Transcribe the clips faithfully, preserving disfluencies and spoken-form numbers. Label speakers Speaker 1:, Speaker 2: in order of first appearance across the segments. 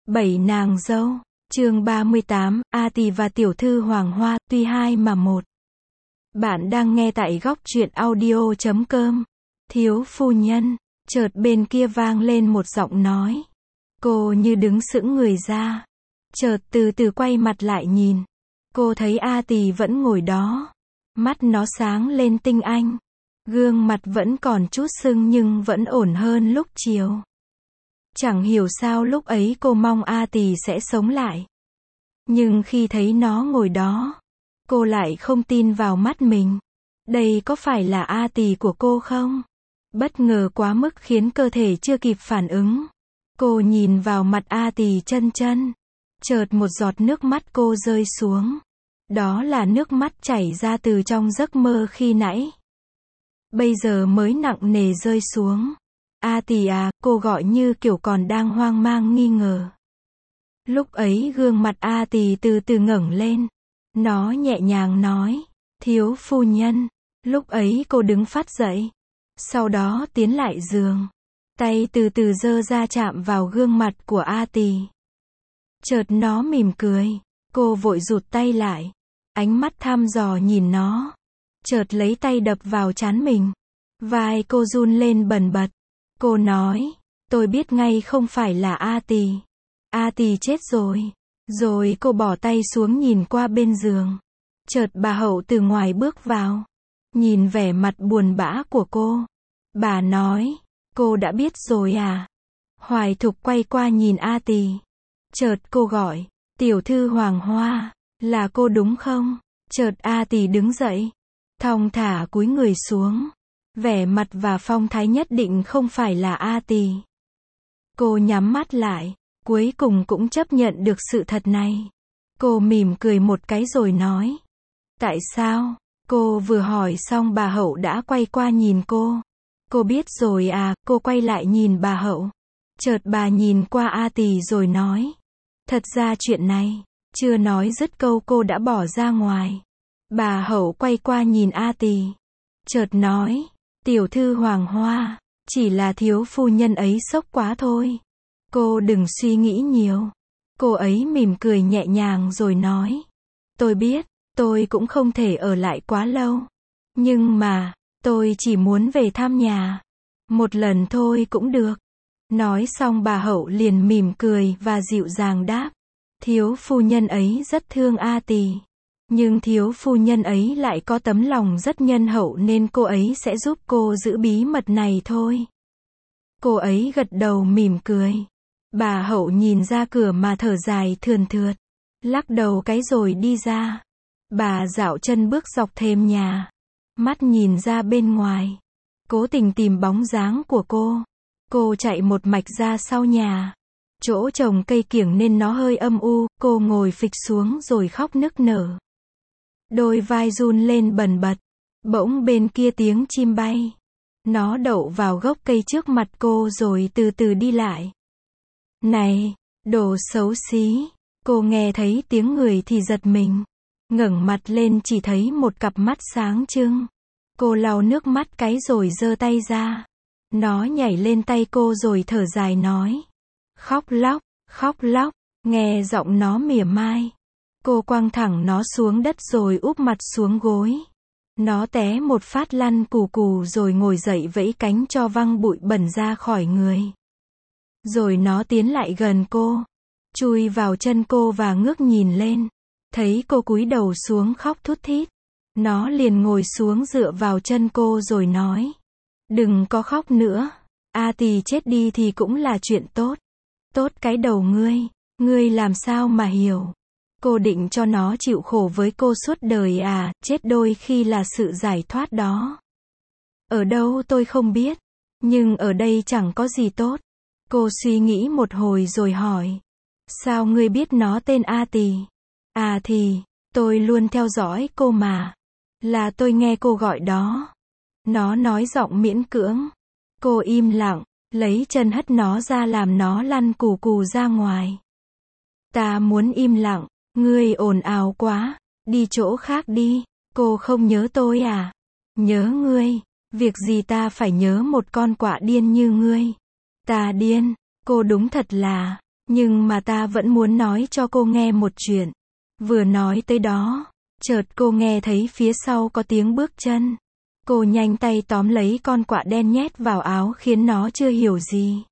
Speaker 1: Bảy nàng dâu, chương ba mươi tám, A Tỳ và tiểu thư Hoàng Hoa, tuy hai mà một. Bạn đang nghe tại góc truyện audio chấm com. Thiếu phu nhân, chợt bên kia vang lên một giọng nói. Cô như đứng sững người ra. Chợt từ từ quay mặt lại nhìn. Cô thấy A Tỳ vẫn ngồi đó. Mắt nó sáng lên tinh anh. Gương mặt vẫn còn chút sưng nhưng vẫn ổn hơn lúc chiều. Chẳng hiểu sao lúc ấy cô mong A Tỳ sẽ sống lại. Nhưng khi thấy nó ngồi đó, cô lại không tin vào mắt mình. Đây có phải là A Tỳ của cô không? Bất ngờ quá mức khiến cơ thể chưa kịp phản ứng. Cô nhìn vào mặt A Tỳ chân chân. Chợt một giọt nước mắt cô rơi xuống. Đó là nước mắt chảy ra từ trong giấc mơ khi nãy. Bây giờ mới nặng nề rơi xuống. A Tỳ à, cô gọi như kiểu còn đang hoang mang nghi ngờ. Lúc ấy gương mặt A Tỳ từ từ ngẩng lên. Nó nhẹ nhàng nói, thiếu phu nhân. Lúc ấy cô đứng phát dậy. Sau đó tiến lại giường. Tay từ từ giơ ra chạm vào gương mặt của A Tỳ. Chợt nó mỉm cười. Cô vội rụt tay lại. Ánh mắt thăm dò nhìn nó. Chợt lấy tay đập vào trán mình. Vai cô run lên bần bật. Cô nói, tôi biết ngay không phải là A Tỳ. A Tỳ chết rồi. Rồi cô bỏ tay xuống nhìn qua bên giường. Chợt bà Hậu từ ngoài bước vào. Nhìn vẻ mặt buồn bã của cô. Bà nói, cô đã biết rồi à? Hoài Thục quay qua nhìn A Tỳ. Chợt cô gọi, tiểu thư Hoàng Hoa, là cô đúng không? Chợt A Tỳ đứng dậy. Thong thả cúi người xuống. Vẻ mặt và phong thái nhất định không phải là A Tỳ. Cô nhắm mắt lại, cuối cùng cũng chấp nhận được sự thật này. Cô mỉm cười một cái rồi nói. Tại sao? Cô vừa hỏi xong bà Hậu đã quay qua nhìn cô. Cô biết rồi à, cô quay lại nhìn bà Hậu. Chợt bà nhìn qua A Tỳ rồi nói. Thật ra chuyện này, chưa nói dứt câu cô đã bỏ ra ngoài. Bà Hậu quay qua nhìn A Tỳ. Chợt nói. Tiểu thư Hoàng Hoa, chỉ là thiếu phu nhân ấy sốc quá thôi. Cô đừng suy nghĩ nhiều. Cô ấy mỉm cười nhẹ nhàng rồi nói. Tôi biết, tôi cũng không thể ở lại quá lâu. Nhưng mà, tôi chỉ muốn về thăm nhà. Một lần thôi cũng được. Nói xong bà Hậu liền mỉm cười và dịu dàng đáp. Thiếu phu nhân ấy rất thương A Tỳ. Nhưng thiếu phu nhân ấy lại có tấm lòng rất nhân hậu nên cô ấy sẽ giúp cô giữ bí mật này thôi. Cô ấy gật đầu mỉm cười. Bà Hậu nhìn ra cửa mà thở dài thườn thượt. Lắc đầu cái rồi đi ra. Bà dạo chân bước dọc thềm nhà. Mắt nhìn ra bên ngoài. Cố tình tìm bóng dáng của cô. Cô chạy một mạch ra sau nhà. Chỗ trồng cây kiểng nên nó hơi âm u. Cô ngồi phịch xuống rồi khóc nức nở. Đôi vai run lên bần bật. Bỗng bên kia tiếng chim bay. Nó đậu vào gốc cây trước mặt cô rồi từ từ đi lại. Này, đồ xấu xí. Cô nghe thấy tiếng người thì giật mình. Ngẩng mặt lên chỉ thấy một cặp mắt sáng trưng. Cô lau nước mắt cái rồi giơ tay ra. Nó nhảy lên tay cô rồi thở dài nói. Khóc lóc, khóc lóc. Nghe giọng nó mỉa mai. Cô quăng thẳng nó xuống đất rồi úp mặt xuống gối. Nó té một phát lăn cù cù rồi ngồi dậy vẫy cánh cho văng bụi bẩn ra khỏi người. Rồi nó tiến lại gần cô. Chui vào chân cô và ngước nhìn lên. Thấy cô cúi đầu xuống khóc thút thít. Nó liền ngồi xuống dựa vào chân cô rồi nói. Đừng có khóc nữa. A Tỳ chết đi thì cũng là chuyện tốt. Tốt cái đầu ngươi. Ngươi làm sao mà hiểu. Cô định cho nó chịu khổ với cô suốt đời à, chết đôi khi là sự giải thoát đó. Ở đâu tôi không biết, nhưng ở đây chẳng có gì tốt. Cô suy nghĩ một hồi rồi hỏi. Sao ngươi biết nó tên A Tỳ? À thì, tôi luôn theo dõi cô mà. Là tôi nghe cô gọi đó. Nó nói giọng miễn cưỡng. Cô im lặng, lấy chân hất nó ra làm nó lăn cù cù ra ngoài. Ta muốn im lặng. Ngươi ồn ào quá, đi chỗ khác đi. Cô không nhớ tôi à? Nhớ ngươi, việc gì ta phải nhớ một con quạ điên như ngươi? Ta điên, cô đúng thật là, Nhưng mà ta vẫn muốn nói cho cô nghe một chuyện. Vừa nói tới đó, chợt cô nghe thấy phía sau có tiếng bước chân. Cô nhanh tay tóm lấy con quạ đen nhét vào áo khiến nó chưa hiểu gì.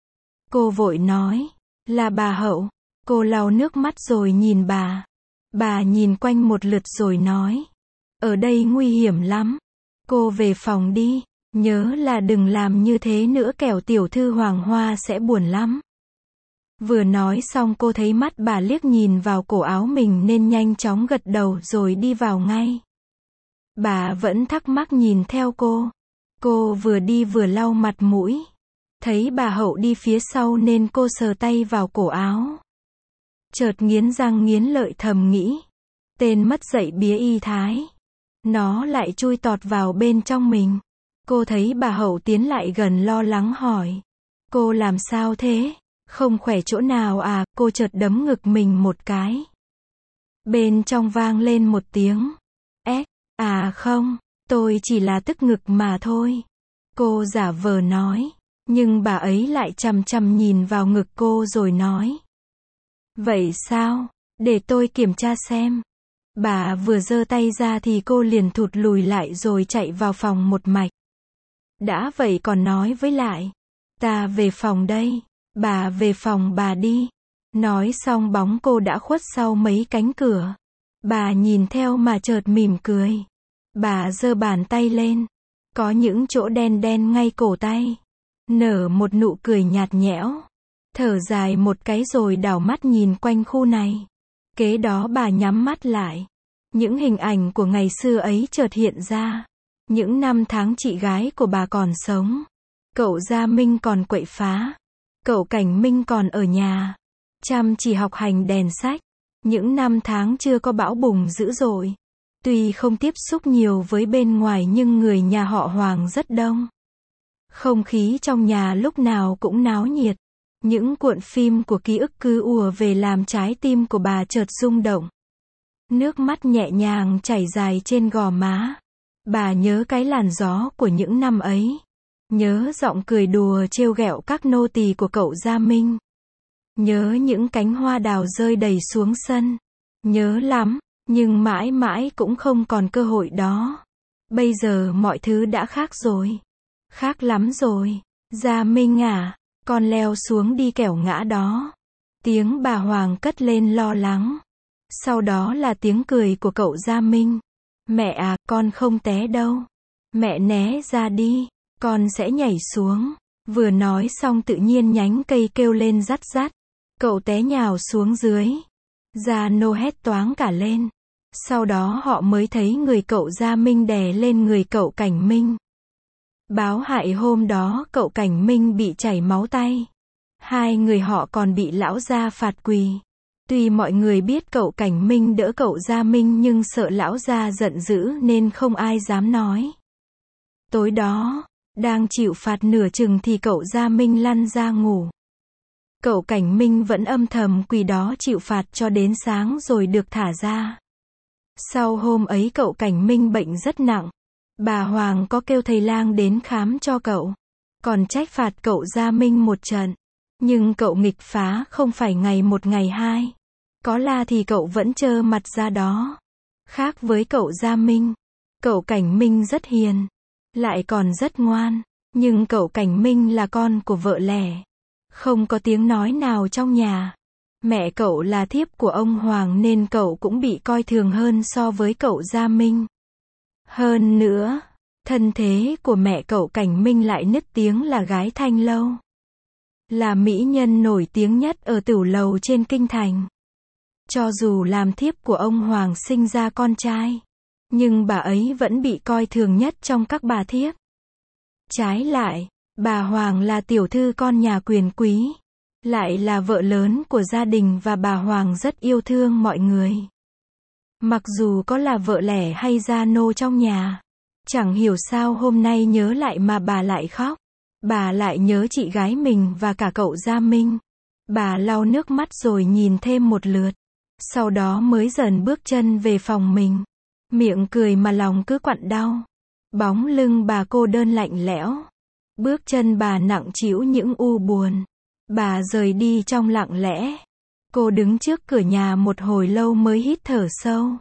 Speaker 1: Cô vội nói, là bà Hậu. Cô lau nước mắt rồi nhìn bà. Bà nhìn quanh một lượt rồi nói, ở đây nguy hiểm lắm. Cô về phòng đi, nhớ là đừng làm như thế nữa kẻo tiểu thư Hoàng Hoa sẽ buồn lắm. Vừa nói xong cô thấy mắt bà liếc nhìn vào cổ áo mình nên nhanh chóng gật đầu rồi đi vào ngay. Bà vẫn thắc mắc nhìn theo cô. Cô vừa đi vừa lau mặt mũi. Thấy bà Hậu đi phía sau nên cô sờ tay vào cổ áo. Chợt nghiến răng nghiến lợi thầm nghĩ. Tên mất dạy bía y thái. Nó lại chui tọt vào bên trong mình. Cô thấy bà Hậu tiến lại gần lo lắng hỏi. Cô làm sao thế? Không khỏe chỗ nào à? Cô chợt đấm ngực mình một cái. Bên trong vang lên một tiếng. Ếch, à không, tôi chỉ là tức ngực mà thôi. Cô giả vờ nói. Nhưng bà ấy lại chằm chằm nhìn vào ngực cô rồi nói. Vậy sao? Để tôi kiểm tra xem. Bà vừa giơ tay ra thì cô liền thụt lùi lại rồi chạy vào phòng một mạch. Đã vậy còn nói với lại. Ta về phòng đây. Bà về phòng bà đi. Nói xong bóng cô đã khuất sau mấy cánh cửa. Bà nhìn theo mà chợt mỉm cười. Bà giơ bàn tay lên. Có những chỗ đen đen ngay cổ tay. Nở một nụ cười nhạt nhẽo. Thở dài một cái rồi đảo mắt nhìn quanh khu này. Kế đó bà nhắm mắt lại. Những hình ảnh của ngày xưa ấy chợt hiện ra. Những năm tháng chị gái của bà còn sống. Cậu Gia Minh còn quậy phá. Cậu Cảnh Minh còn ở nhà. Chăm chỉ học hành đèn sách. Những năm tháng chưa có bão bùng dữ dội. Tuy không tiếp xúc nhiều với bên ngoài nhưng người nhà họ Hoàng rất đông. Không khí trong nhà lúc nào cũng náo nhiệt. Những cuộn phim của ký ức cứ ùa về làm trái tim của bà chợt rung động. Nước mắt nhẹ nhàng chảy dài trên gò má. Bà nhớ cái làn gió của những năm ấy. Nhớ giọng cười đùa trêu ghẹo các nô tỳ của cậu Gia Minh. Nhớ những cánh hoa đào rơi đầy xuống sân. Nhớ lắm, nhưng mãi mãi cũng không còn cơ hội đó. Bây giờ mọi thứ đã khác rồi. Khác lắm rồi. Gia Minh à, con leo xuống đi kẻo ngã đó. Tiếng bà Hoàng cất lên lo lắng. Sau đó là tiếng cười của cậu Gia Minh. Mẹ à, con không té đâu. Mẹ né ra đi, con sẽ nhảy xuống. Vừa nói xong tự nhiên nhánh cây kêu lên rắt rắt. Cậu té nhào xuống dưới. Gia Nô hét toáng cả lên. Sau đó họ mới thấy người cậu Gia Minh đè lên người cậu Cảnh Minh. Báo hại hôm đó cậu Cảnh Minh bị chảy máu tay. Hai người họ còn bị lão gia phạt quỳ. Tuy mọi người biết cậu Cảnh Minh đỡ cậu Gia Minh nhưng sợ lão gia giận dữ nên không ai dám nói. Tối đó, đang chịu phạt nửa chừng thì cậu Gia Minh lăn ra ngủ. Cậu Cảnh Minh vẫn âm thầm quỳ đó chịu phạt cho đến sáng rồi được thả ra. Sau hôm ấy cậu Cảnh Minh bệnh rất nặng. Bà Hoàng có kêu thầy lang đến khám cho cậu. Còn trách phạt cậu Gia Minh một trận. Nhưng cậu nghịch phá không phải ngày một ngày hai. Có la thì cậu vẫn trơ mặt ra đó. Khác với cậu Gia Minh. Cậu Cảnh Minh rất hiền. Lại còn rất ngoan. Nhưng cậu Cảnh Minh là con của vợ lẽ. Không có tiếng nói nào trong nhà. Mẹ cậu là thiếp của ông Hoàng nên cậu cũng bị coi thường hơn so với cậu Gia Minh. Hơn nữa, thân thế của mẹ cậu Cảnh Minh lại nức tiếng là gái thanh lâu. Là mỹ nhân nổi tiếng nhất ở tửu lầu trên kinh thành. Cho dù làm thiếp của ông Hoàng sinh ra con trai, nhưng bà ấy vẫn bị coi thường nhất trong các bà thiếp. Trái lại, bà Hoàng là tiểu thư con nhà quyền quý, lại là vợ lớn của gia đình và bà Hoàng rất yêu thương mọi người. Mặc dù có là vợ lẽ hay gia nô trong nhà, chẳng hiểu sao hôm nay nhớ lại mà bà lại khóc. Bà lại nhớ chị gái mình và cả cậu Gia Minh. Bà lau nước mắt rồi nhìn thêm một lượt. Sau đó mới dần bước chân về phòng mình. Miệng cười mà lòng cứ quặn đau. Bóng lưng bà cô đơn lạnh lẽo. Bước chân bà nặng trĩu những u buồn. Bà rời đi trong lặng lẽ. Cô đứng trước cửa nhà một hồi lâu mới hít thở sâu.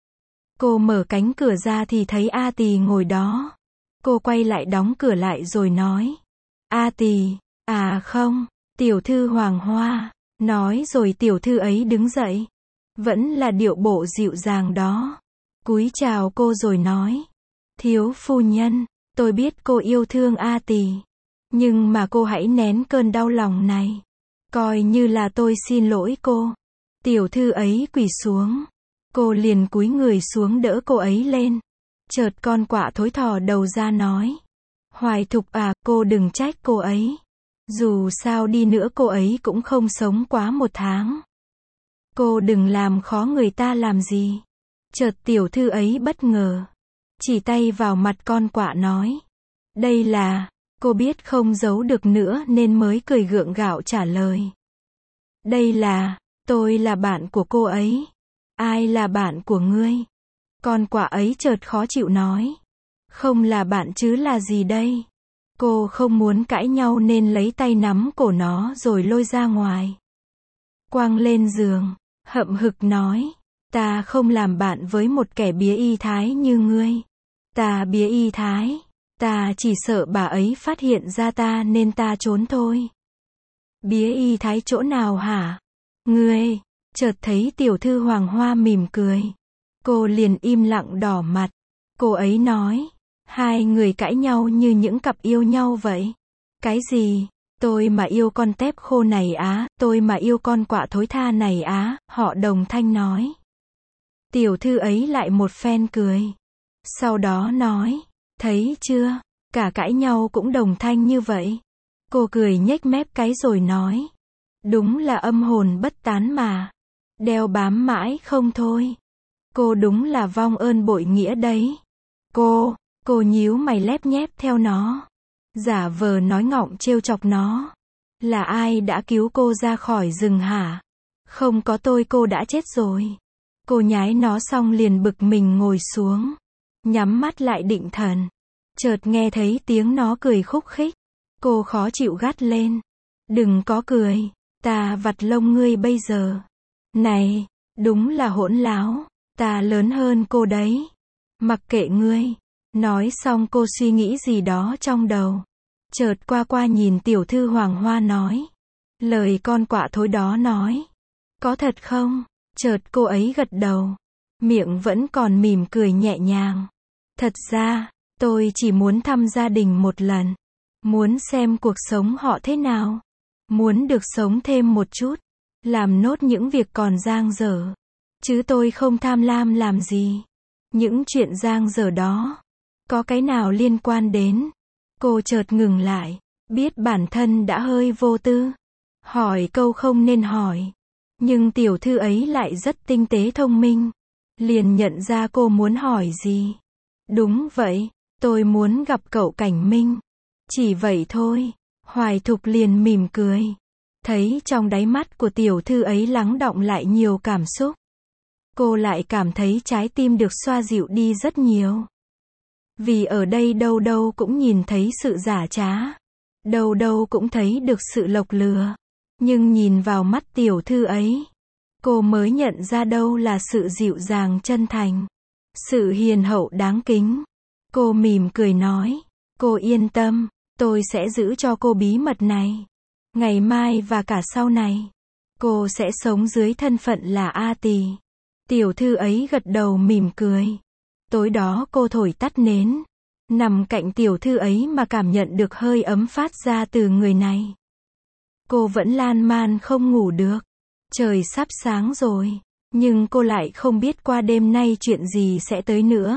Speaker 1: Cô mở cánh cửa ra thì thấy A Tỳ ngồi đó. Cô quay lại đóng cửa lại rồi nói. A Tỳ, à không, tiểu thư Hoàng Hoa. Nói rồi tiểu thư ấy đứng dậy. Vẫn là điệu bộ dịu dàng đó. Cúi chào cô rồi nói. Thiếu phu nhân, tôi biết cô yêu thương A Tỳ. Nhưng mà cô hãy nén cơn đau lòng này. Coi như là tôi xin lỗi cô. Tiểu thư ấy quỳ xuống. Cô liền cúi người xuống đỡ cô ấy lên. Chợt con quạ thối thò đầu ra nói. Hoài Thục à, cô đừng trách cô ấy. Dù sao đi nữa cô ấy cũng không sống quá một tháng. Cô đừng làm khó người ta làm gì. Chợt tiểu thư ấy bất ngờ. Chỉ tay vào mặt con quạ nói. Đây là, cô biết không giấu được nữa nên mới cười gượng gạo trả lời. Đây là, tôi là bạn của cô ấy. Ai là bạn của ngươi? Con quạ ấy chợt khó chịu nói. Không là bạn chứ là gì đây? Cô không muốn cãi nhau nên lấy tay nắm cổ nó rồi lôi ra ngoài. Quăng lên giường, hậm hực nói. Ta không làm bạn với một kẻ bía y thái như ngươi. Ta bía y thái. Ta chỉ sợ bà ấy phát hiện ra ta nên ta trốn thôi. Bía y thái chỗ nào hả? Ngươi, chợt thấy tiểu thư Hoàng Hoa mỉm cười. Cô liền im lặng đỏ mặt. Cô ấy nói. Hai người cãi nhau như những cặp yêu nhau vậy. Cái gì? Tôi mà yêu con tép khô này á, tôi mà yêu con quạ thối tha này á, họ đồng thanh nói. Tiểu thư ấy lại một phen cười. Sau đó nói. Thấy chưa? Cả cãi nhau cũng đồng thanh như vậy. Cô cười nhếch mép cái rồi nói. Đúng là âm hồn bất tán mà. Đeo bám mãi không thôi. Cô đúng là vong ơn bội nghĩa đấy. Cô, cô nhíu mày lép nhép theo nó. Giả vờ nói ngọng trêu chọc nó. Là ai đã cứu cô ra khỏi rừng hả? Không có tôi cô đã chết rồi. Cô nhái nó xong liền bực mình ngồi xuống. Nhắm mắt lại định thần. Chợt nghe thấy tiếng nó cười khúc khích. Cô khó chịu gắt lên. Đừng có cười. Ta vặt lông ngươi bây giờ. Này, đúng là hỗn láo. Ta lớn hơn cô đấy. Mặc kệ ngươi. Nói xong cô suy nghĩ gì đó trong đầu. Chợt qua qua nhìn tiểu thư Hoàng Hoa nói. Lời con quạ thối đó nói. Có thật không? Chợt cô ấy gật đầu. Miệng vẫn còn mỉm cười nhẹ nhàng. Thật ra, tôi chỉ muốn thăm gia đình một lần. Muốn xem cuộc sống họ thế nào. Muốn được sống thêm một chút. Làm nốt những việc còn dang dở. Chứ tôi không tham lam làm gì. Những chuyện dang dở đó. Có cái nào liên quan đến. Cô chợt ngừng lại. Biết bản thân đã hơi vô tư. Hỏi câu không nên hỏi. Nhưng tiểu thư ấy lại rất tinh tế thông minh. Liền nhận ra cô muốn hỏi gì. Đúng vậy, tôi muốn gặp cậu Cảnh Minh. Chỉ vậy thôi. Hoài Thục liền mỉm cười. Thấy trong đáy mắt của tiểu thư ấy lắng đọng lại nhiều cảm xúc. Cô lại cảm thấy trái tim được xoa dịu đi rất nhiều. Vì ở đây đâu đâu cũng nhìn thấy sự giả trá. Đâu đâu cũng thấy được sự lộc lừa. Nhưng nhìn vào mắt tiểu thư ấy. Cô mới nhận ra đâu là sự dịu dàng chân thành. Sự hiền hậu đáng kính. Cô mỉm cười nói. Cô yên tâm. Tôi sẽ giữ cho cô bí mật này. Ngày mai và cả sau này. Cô sẽ sống dưới thân phận là A Tỳ. Tiểu thư ấy gật đầu mỉm cười. Tối đó cô thổi tắt nến. Nằm cạnh tiểu thư ấy mà cảm nhận được hơi ấm phát ra từ người này. Cô vẫn lan man không ngủ được. Trời sắp sáng rồi. Nhưng cô lại không biết qua đêm nay chuyện gì sẽ tới nữa.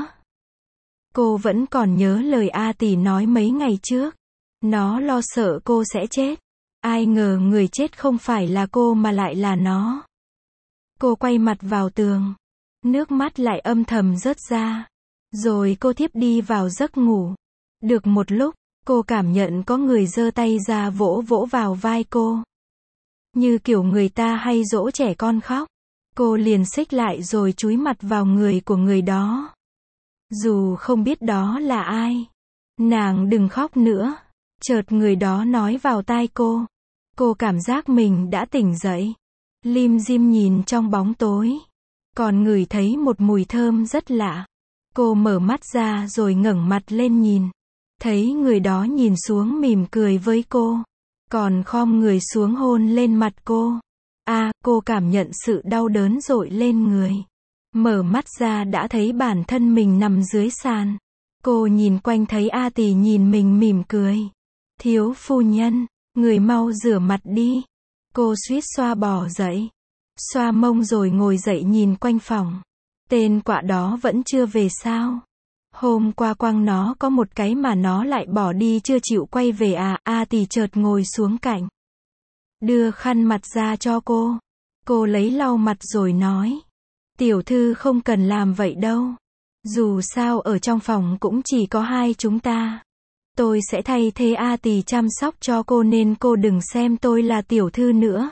Speaker 1: Cô vẫn còn nhớ lời A Tỳ nói mấy ngày trước. Nó lo sợ cô sẽ chết. Ai ngờ người chết không phải là cô mà lại là nó. Cô quay mặt vào tường. Nước mắt lại âm thầm rớt ra. Rồi cô thiếp đi vào giấc ngủ. Được một lúc, cô cảm nhận có người giơ tay ra vỗ vỗ vào vai cô. Như kiểu người ta hay dỗ trẻ con khóc. Cô liền xích lại rồi chúi mặt vào người của người đó. Dù không biết đó là ai. Nàng đừng khóc nữa. Chợt người đó nói vào tai cô. Cô cảm giác mình đã tỉnh dậy. Lim dim nhìn trong bóng tối. Còn ngửi thấy một mùi thơm rất lạ. Cô mở mắt ra rồi ngẩng mặt lên nhìn. Thấy người đó nhìn xuống mỉm cười với cô. Còn khom người xuống hôn lên mặt cô. À, cô cảm nhận sự đau đớn dội lên người. Mở mắt ra đã thấy bản thân mình nằm dưới sàn. Cô nhìn quanh thấy A Tỳ nhìn mình mỉm cười. Thiếu phu nhân, người mau rửa mặt đi. Cô suýt xoa bỏ dậy. Xoa mông rồi ngồi dậy nhìn quanh phòng. Tên quạ đó vẫn chưa về sao? Hôm qua quăng nó có một cái mà nó lại bỏ đi chưa chịu quay về à? A Tỳ chợt ngồi xuống cạnh. Đưa khăn mặt ra cho cô. Cô lấy lau mặt rồi nói. Tiểu thư không cần làm vậy đâu. Dù sao ở trong phòng cũng chỉ có hai chúng ta. Tôi sẽ thay thế A Tỳ chăm sóc cho cô nên cô đừng xem tôi là tiểu thư nữa.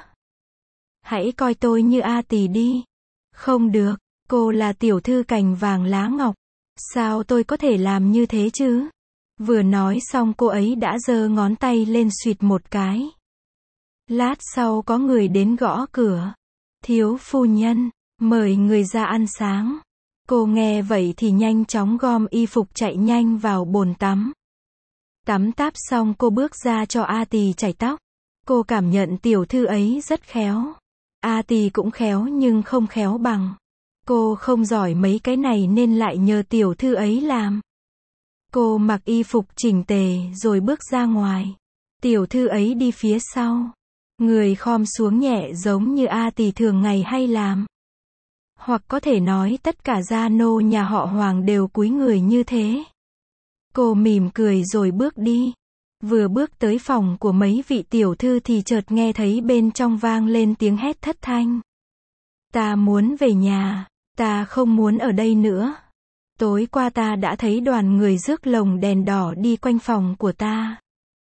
Speaker 1: Hãy coi tôi như A Tỳ đi. Không được, cô là tiểu thư cành vàng lá ngọc. Sao tôi có thể làm như thế chứ? Vừa nói xong cô ấy đã giơ ngón tay lên xuỵt một cái. Lát sau có người đến gõ cửa. Thiếu phu nhân, mời người ra ăn sáng. Cô nghe vậy thì nhanh chóng gom y phục chạy nhanh vào bồn tắm. Tắm táp xong cô bước ra cho A Tỳ chải tóc. Cô cảm nhận tiểu thư ấy rất khéo. A Tỳ cũng khéo nhưng không khéo bằng. Cô không giỏi mấy cái này nên lại nhờ tiểu thư ấy làm. Cô mặc y phục chỉnh tề rồi bước ra ngoài. Tiểu thư ấy đi phía sau. Người khom xuống nhẹ giống như A Tỳ thường ngày hay làm. Hoặc có thể nói tất cả gia nô nhà họ Hoàng đều cúi người như thế. Cô mỉm cười rồi bước đi. Vừa bước tới phòng của mấy vị tiểu thư thì chợt nghe thấy bên trong vang lên tiếng hét thất thanh. Ta muốn về nhà, ta không muốn ở đây nữa. Tối qua ta đã thấy đoàn người rước lồng đèn đỏ đi quanh phòng của ta.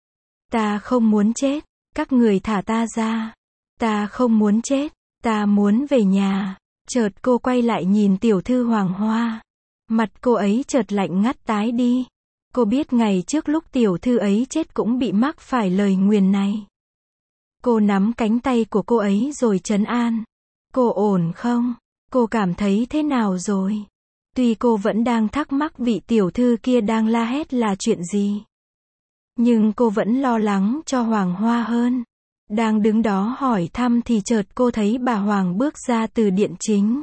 Speaker 1: Ta không muốn chết, các người thả ta ra. Ta không muốn chết, ta muốn về nhà. Chợt cô quay lại nhìn tiểu thư Hoàng Hoa. Mặt cô ấy chợt lạnh ngắt tái đi. Cô biết ngày trước lúc tiểu thư ấy chết cũng bị mắc phải lời nguyền này. Cô nắm cánh tay của cô ấy rồi trấn an. Cô ổn không? Cô cảm thấy thế nào rồi? Tuy cô vẫn đang thắc mắc vị tiểu thư kia đang la hét là chuyện gì. Nhưng cô vẫn lo lắng cho Hoàng Hoa hơn. Đang đứng đó hỏi thăm thì chợt cô thấy bà Hoàng bước ra từ điện chính.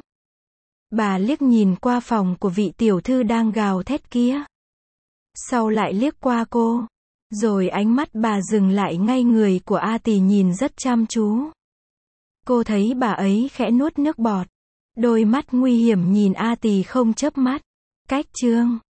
Speaker 1: Bà liếc nhìn qua phòng của vị tiểu thư đang gào thét kia. Sau lại liếc qua cô. Rồi ánh mắt bà dừng lại ngay người của A Tỳ nhìn rất chăm chú. Cô thấy bà ấy khẽ nuốt nước bọt. Đôi mắt nguy hiểm nhìn A Tỳ không chớp mắt. Cách chương